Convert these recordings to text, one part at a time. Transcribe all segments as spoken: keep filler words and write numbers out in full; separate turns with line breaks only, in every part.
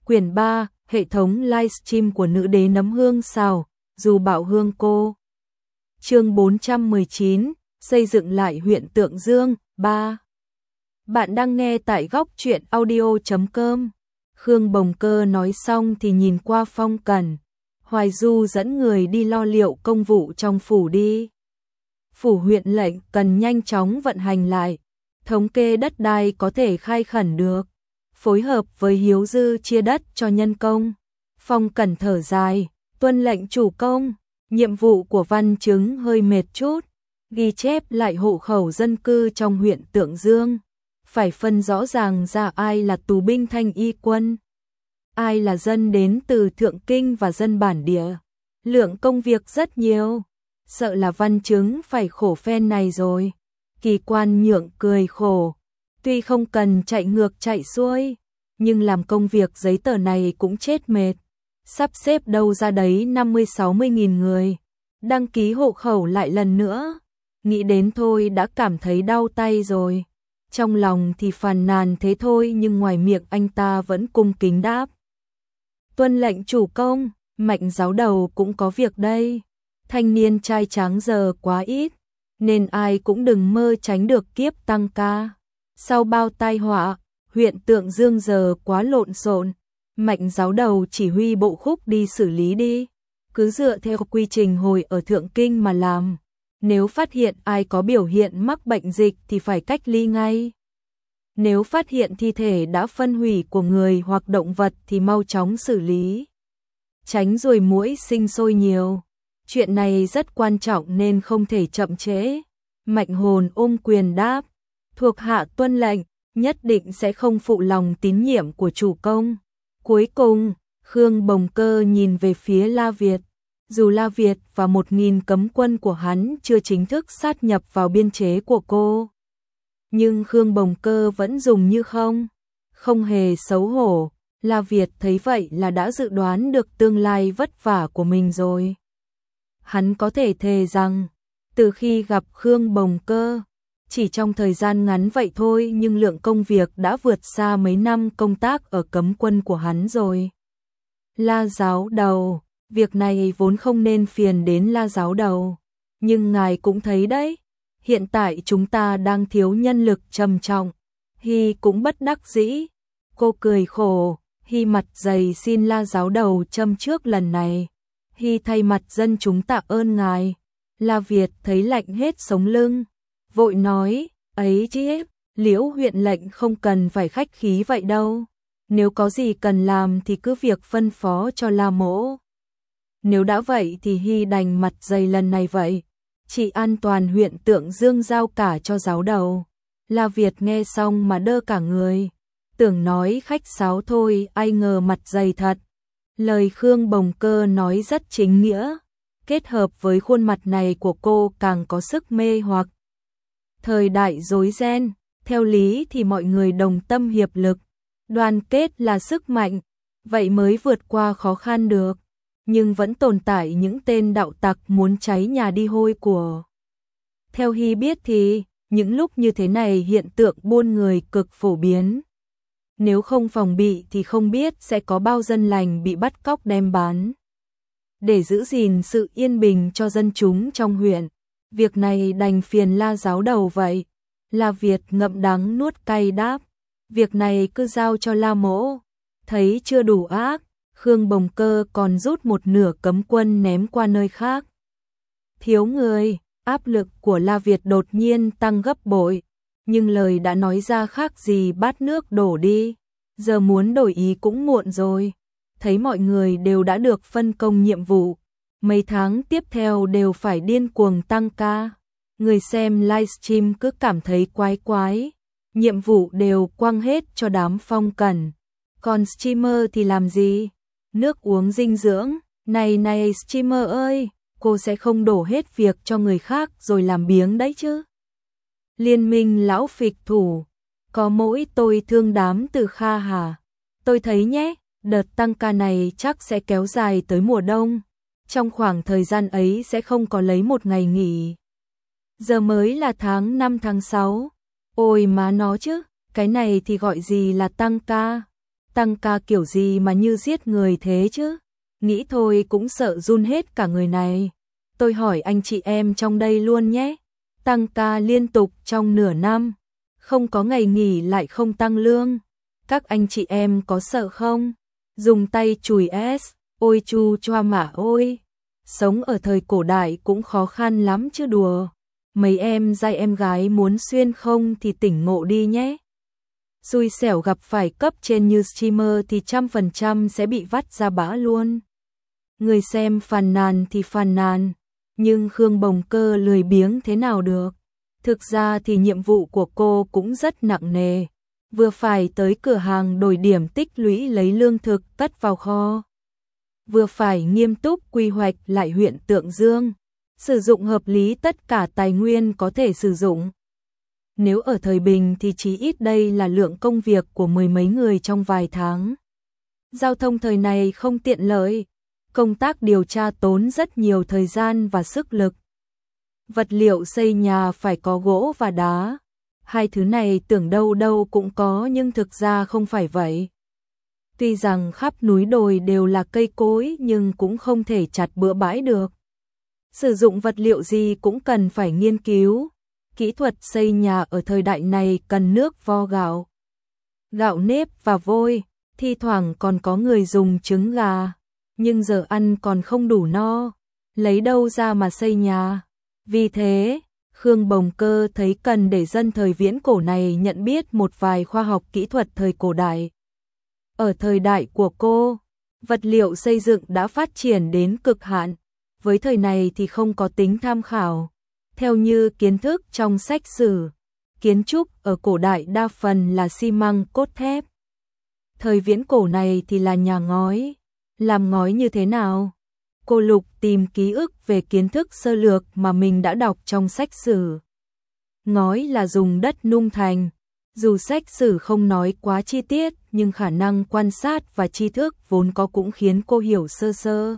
Quyển ba, hệ thống livestream của nữ đế nấm hương xào, dù bảo hương cô. Chương bốn trăm mười chín, xây dựng lại huyện Tượng Dương, ba. Bạn đang nghe tại góc truyện audio chấm com. Khương Bồng Cơ nói xong thì nhìn qua Phong Cẩn. Hoài Du dẫn người đi lo liệu công vụ trong phủ đi. Phủ huyện lệnh cần nhanh chóng vận hành lại. Thống kê đất đai có thể khai khẩn được. Phối hợp với Hiếu Dư chia đất cho nhân công. Phong Cẩn thở dài, tuân lệnh chủ công. Nhiệm vụ của Văn Chứng hơi mệt chút. Ghi chép lại hộ khẩu dân cư trong huyện Tượng Dương. Phải phân rõ ràng ra ai là tù binh thanh y quân, ai là dân đến từ Thượng Kinh và dân bản địa. Lượng công việc rất nhiều, sợ là Văn Chứng phải khổ phen này rồi. Kỳ quan nhượng cười khổ, tuy không cần chạy ngược chạy xuôi, nhưng làm công việc giấy tờ này cũng chết mệt. Sắp xếp đâu ra đấy năm mươi sáu mươi nghìn người, đăng ký hộ khẩu lại lần nữa. Nghĩ đến thôi đã cảm thấy đau tay rồi. Trong lòng thì phàn nàn thế thôi nhưng ngoài miệng anh ta vẫn cung kính đáp. Tuân lệnh chủ công, Mạnh giáo đầu cũng có việc đây. Thanh niên trai tráng giờ quá ít, nên ai cũng đừng mơ tránh được kiếp tăng ca. Sau bao tai họa, huyện Tượng Dương giờ quá lộn xộn. Mạnh giáo đầu chỉ huy bộ khúc đi xử lý đi. Cứ dựa theo quy trình hồi ở Thượng Kinh mà làm. Nếu phát hiện ai có biểu hiện mắc bệnh dịch thì phải cách ly ngay. Nếu phát hiện thi thể đã phân hủy của người hoặc động vật thì mau chóng xử lý. Tránh ruồi muỗi sinh sôi nhiều. Chuyện này rất quan trọng nên không thể chậm trễ. Mạnh hồn ôm quyền đáp. Thuộc hạ tuân lệnh, nhất định sẽ không phụ lòng tín nhiệm của chủ công. Cuối cùng, Khương Bồng Cơ nhìn về phía La Việt. Dù La Việt và một nghìn cấm quân của hắn chưa chính thức sát nhập vào biên chế của cô, nhưng Khương Bồng Cơ vẫn dùng như không. Không hề xấu hổ, La Việt thấy vậy là đã dự đoán được tương lai vất vả của mình rồi. Hắn có thể thề rằng, từ khi gặp Khương Bồng Cơ, chỉ trong thời gian ngắn vậy thôi nhưng lượng công việc đã vượt xa mấy năm công tác ở cấm quân của hắn rồi. La giáo đầu, việc này vốn không nên phiền đến La giáo đầu, nhưng ngài cũng thấy đấy, hiện tại chúng ta đang thiếu nhân lực trầm trọng. Hy cũng bất đắc dĩ, cô cười khổ, Hy mặt dày xin La giáo đầu châm trước lần này. Hy thay mặt dân chúng tạ ơn ngài. La Việt thấy lạnh hết sống lưng, vội nói, ấy chứ, Liễu huyện lệnh không cần phải khách khí vậy đâu. Nếu có gì cần làm thì cứ việc phân phó cho La mỗ. Nếu đã vậy thì Hy đành mặt dày lần này vậy. Chỉ an toàn huyện Tượng Dương giao cả cho giáo đầu. La Việt nghe xong mà đơ cả người. Tưởng nói khách sáo thôi, ai ngờ mặt dày thật. Lời Khương Bồng Cơ nói rất chính nghĩa. Kết hợp với khuôn mặt này của cô càng có sức mê hoặc. Thời đại rối ren, theo lý thì mọi người đồng tâm hiệp lực. Đoàn kết là sức mạnh, vậy mới vượt qua khó khăn được. Nhưng vẫn tồn tại những tên đạo tặc muốn cháy nhà đi hôi của. Theo Hy biết thì, những lúc như thế này hiện tượng buôn người cực phổ biến. Nếu không phòng bị thì không biết sẽ có bao dân lành bị bắt cóc đem bán. Để giữ gìn sự yên bình cho dân chúng trong huyện, việc này đành phiền La giáo đầu vậy. La Việt ngậm đắng nuốt cay đáp, việc này cứ giao cho La mỗ. Thấy chưa đủ ác, Khương Bồng Cơ còn rút một nửa cấm quân ném qua nơi khác. Thiếu người, áp lực của La Việt đột nhiên tăng gấp bội, nhưng lời đã nói ra khác gì bát nước đổ đi, giờ muốn đổi ý cũng muộn rồi. Thấy mọi người đều đã được phân công nhiệm vụ, mấy tháng tiếp theo đều phải điên cuồng tăng ca. Người xem livestream cứ cảm thấy quái quái, nhiệm vụ đều quăng hết cho đám Phong Cẩn. Còn streamer thì làm gì? Nước uống dinh dưỡng, này này streamer ơi, cô sẽ không đổ hết việc cho người khác rồi làm biếng đấy chứ. Liên minh lão phịch thủ, có mỗi tôi thương đám từ Kha hả? Tôi thấy nhé, đợt tăng ca này chắc sẽ kéo dài tới mùa đông. Trong khoảng thời gian ấy sẽ không có lấy một ngày nghỉ. Giờ mới là tháng năm tháng sáu. Ôi má nó chứ, cái này thì gọi gì là tăng ca? Tăng ca kiểu gì mà như giết người thế chứ? Nghĩ thôi cũng sợ run hết cả người này. Tôi hỏi anh chị em trong đây luôn nhé. Tăng ca liên tục trong nửa năm, không có ngày nghỉ lại không tăng lương. Các anh chị em có sợ không? Dùng tay chùi S, ôi chu choa mà ôi. Sống ở thời cổ đại cũng khó khăn lắm chứ đùa. Mấy em dạy em gái muốn xuyên không thì tỉnh ngộ đi nhé. Xui xẻo gặp phải cấp trên như streamer thì trăm phần trăm sẽ bị vắt ra bã luôn. Người xem phàn nàn thì phàn nàn, nhưng Khương Bồng Cơ lười biếng thế nào được. Thực ra thì nhiệm vụ của cô cũng rất nặng nề, vừa phải tới cửa hàng đổi điểm tích lũy lấy lương thực cất vào kho, vừa phải nghiêm túc quy hoạch lại huyện Tượng Dương, sử dụng hợp lý tất cả tài nguyên có thể sử dụng. Nếu ở thời bình thì chí ít đây là lượng công việc của mười mấy người trong vài tháng. Giao thông thời này không tiện lợi, công tác điều tra tốn rất nhiều thời gian và sức lực. Vật liệu xây nhà phải có gỗ và đá. Hai thứ này tưởng đâu đâu cũng có nhưng thực ra không phải vậy. Tuy rằng khắp núi đồi đều là cây cối nhưng cũng không thể chặt bừa bãi được. Sử dụng vật liệu gì cũng cần phải nghiên cứu. Kỹ thuật xây nhà ở thời đại này cần nước vo gạo, gạo nếp và vôi, thi thoảng còn có người dùng trứng gà. Nhưng giờ ăn còn không đủ no, lấy đâu ra mà xây nhà. Vì thế, Khương Bồng Cơ thấy cần để dân thời viễn cổ này nhận biết một vài khoa học kỹ thuật thời cổ đại. Ở thời đại của cô, vật liệu xây dựng đã phát triển đến cực hạn, với thời này thì không có tính tham khảo. Theo như kiến thức trong sách sử, kiến trúc ở cổ đại đa phần là xi măng cốt thép. Thời viễn cổ này thì là nhà ngói. Làm ngói như thế nào? Cô Lục tìm ký ức về kiến thức sơ lược mà mình đã đọc trong sách sử. Ngói là dùng đất nung thành. Dù sách sử không nói quá chi tiết, nhưng khả năng quan sát và tri thức vốn có cũng khiến cô hiểu sơ sơ.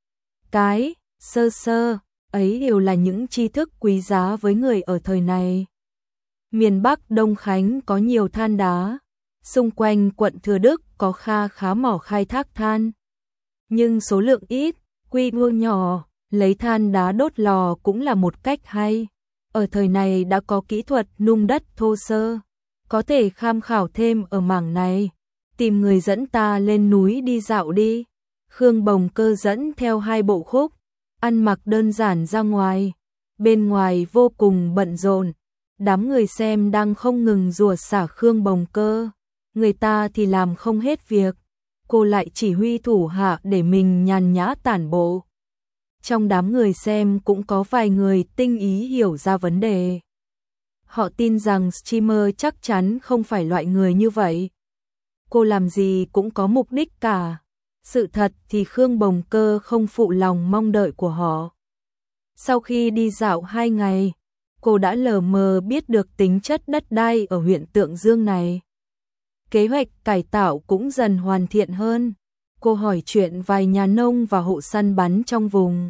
Cái sơ sơ ấy đều là những tri thức quý giá với người ở thời này. Miền Bắc Đông Khánh có nhiều than đá. Xung quanh quận Thừa Đức có kha khá mỏ khai thác than. Nhưng số lượng ít, quy mô nhỏ, lấy than đá đốt lò cũng là một cách hay. Ở thời này đã có kỹ thuật nung đất thô sơ, có thể tham khảo thêm ở mảng này. Tìm người dẫn ta lên núi đi dạo đi. Khương Bồng Cơ dẫn theo hai bộ khúc, ăn mặc đơn giản ra ngoài. Bên ngoài vô cùng bận rộn, đám người xem đang không ngừng rủa xả Khương Bồng Cơ. Người ta thì làm không hết việc, cô lại chỉ huy thủ hạ để mình nhàn nhã tản bộ. Trong đám người xem cũng có vài người tinh ý hiểu ra vấn đề. Họ tin rằng streamer chắc chắn không phải loại người như vậy. Cô làm gì cũng có mục đích cả. Sự thật thì Khương Bồng Cơ không phụ lòng mong đợi của họ. Sau khi đi dạo hai ngày, cô đã lờ mờ biết được tính chất đất đai ở huyện Tượng Dương này. Kế hoạch cải tạo cũng dần hoàn thiện hơn. Cô hỏi chuyện vài nhà nông và hộ săn bắn trong vùng.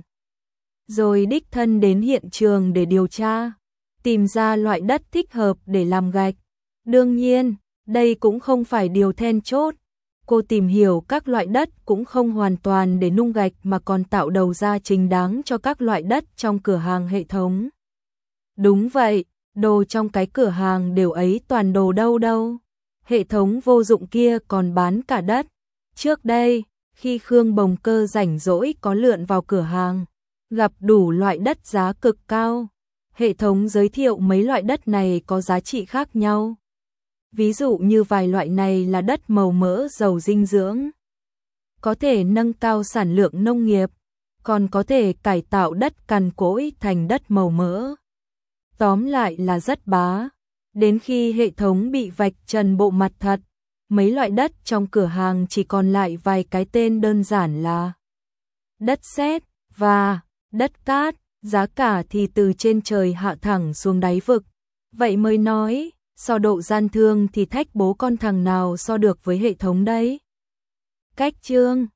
Rồi đích thân đến hiện trường để điều tra, tìm ra loại đất thích hợp để làm gạch. Đương nhiên, đây cũng không phải điều then chốt. Cô tìm hiểu các loại đất cũng không hoàn toàn để nung gạch mà còn tạo đầu ra chính đáng cho các loại đất trong cửa hàng hệ thống. Đúng vậy, đồ trong cái cửa hàng đều ấy toàn đồ đâu đâu. Hệ thống vô dụng kia còn bán cả đất. Trước đây, khi Khương Bồng Cơ rảnh rỗi có lượn vào cửa hàng, gặp đủ loại đất giá cực cao. Hệ thống giới thiệu mấy loại đất này có giá trị khác nhau. Ví dụ như vài loại này là đất màu mỡ giàu dinh dưỡng, có thể nâng cao sản lượng nông nghiệp, còn có thể cải tạo đất cằn cỗi thành đất màu mỡ. Tóm lại là rất bá. Đến khi hệ thống bị vạch trần bộ mặt thật, mấy loại đất trong cửa hàng chỉ còn lại vài cái tên đơn giản là đất sét và đất cát, giá cả thì từ trên trời hạ thẳng xuống đáy vực. Vậy mới nói, so độ gian thương thì thách bố con thằng nào so được với hệ thống đấy. Cách chương